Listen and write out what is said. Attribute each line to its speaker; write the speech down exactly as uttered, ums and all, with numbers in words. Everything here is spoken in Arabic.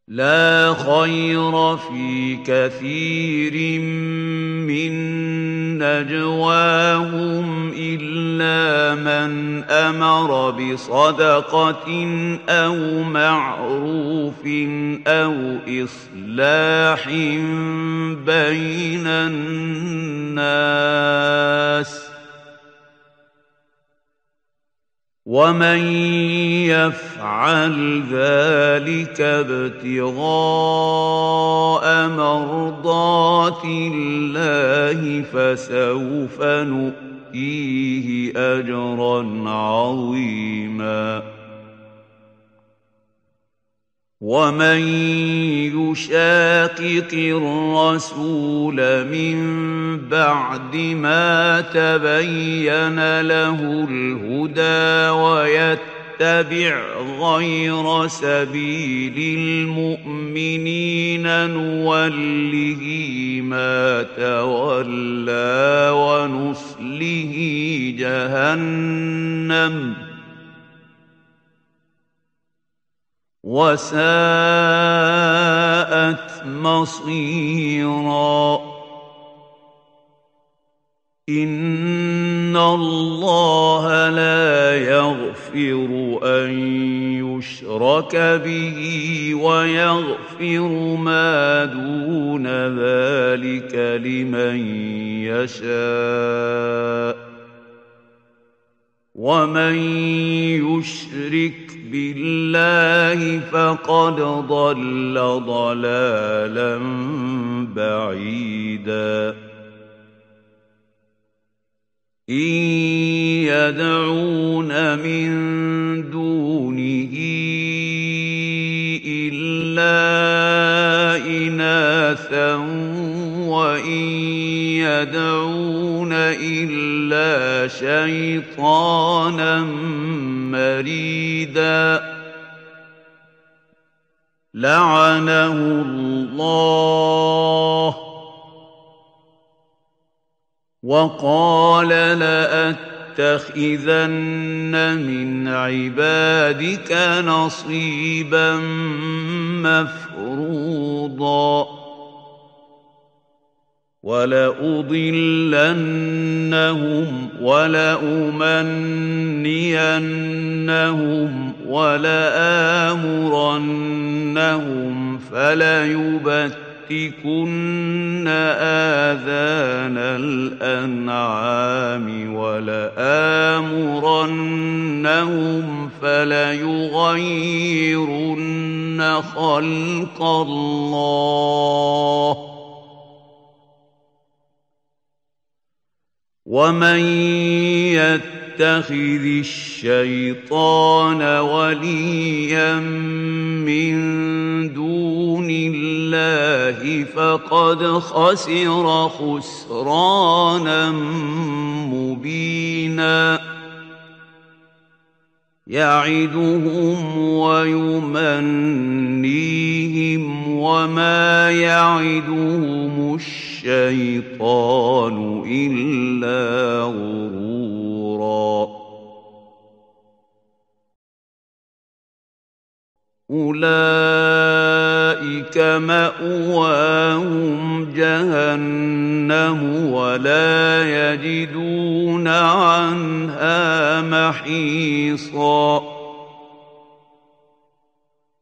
Speaker 1: لا خير في كثير من نجواهم إلا من أمر بصدقة أو معروف أو إصلاح بين الناس ومن يفعل ذلك ابتغاء مرضات الله فسوف نؤتيه أجرا عظيما ومن يشاقق الرسول من بعد ما تبين له الهدى ويتبع غير سبيل المؤمنين نوله ما تولى ونصله جهنم وساءت مصيرا إن الله لا يغفر أن يشرك به ويغفر ما دون ذلك لمن يشاء ومن يشرك بالله فقد ضل ضلالا بعيدا إن يدعون من دونه إلا إناثا وإن يدعون إلا شيطانا مريدا لعنه الله وقال لأتخذن من عبادك نصيبا مفروضا ولأضلنهم ولأمنينهم ولآمرنهم فليبتكن آذان الأنعام ولآمرنهم فليغيرن خلق الله ومن يتخذ الشيطان وليا من دون الله فقد خسر خسرانا مبينا يعدهم ويمنيهم وما يعدهم الشيطان إلا غرورا أولئك مأواهم جهنم ولا يجدون عنها محيصا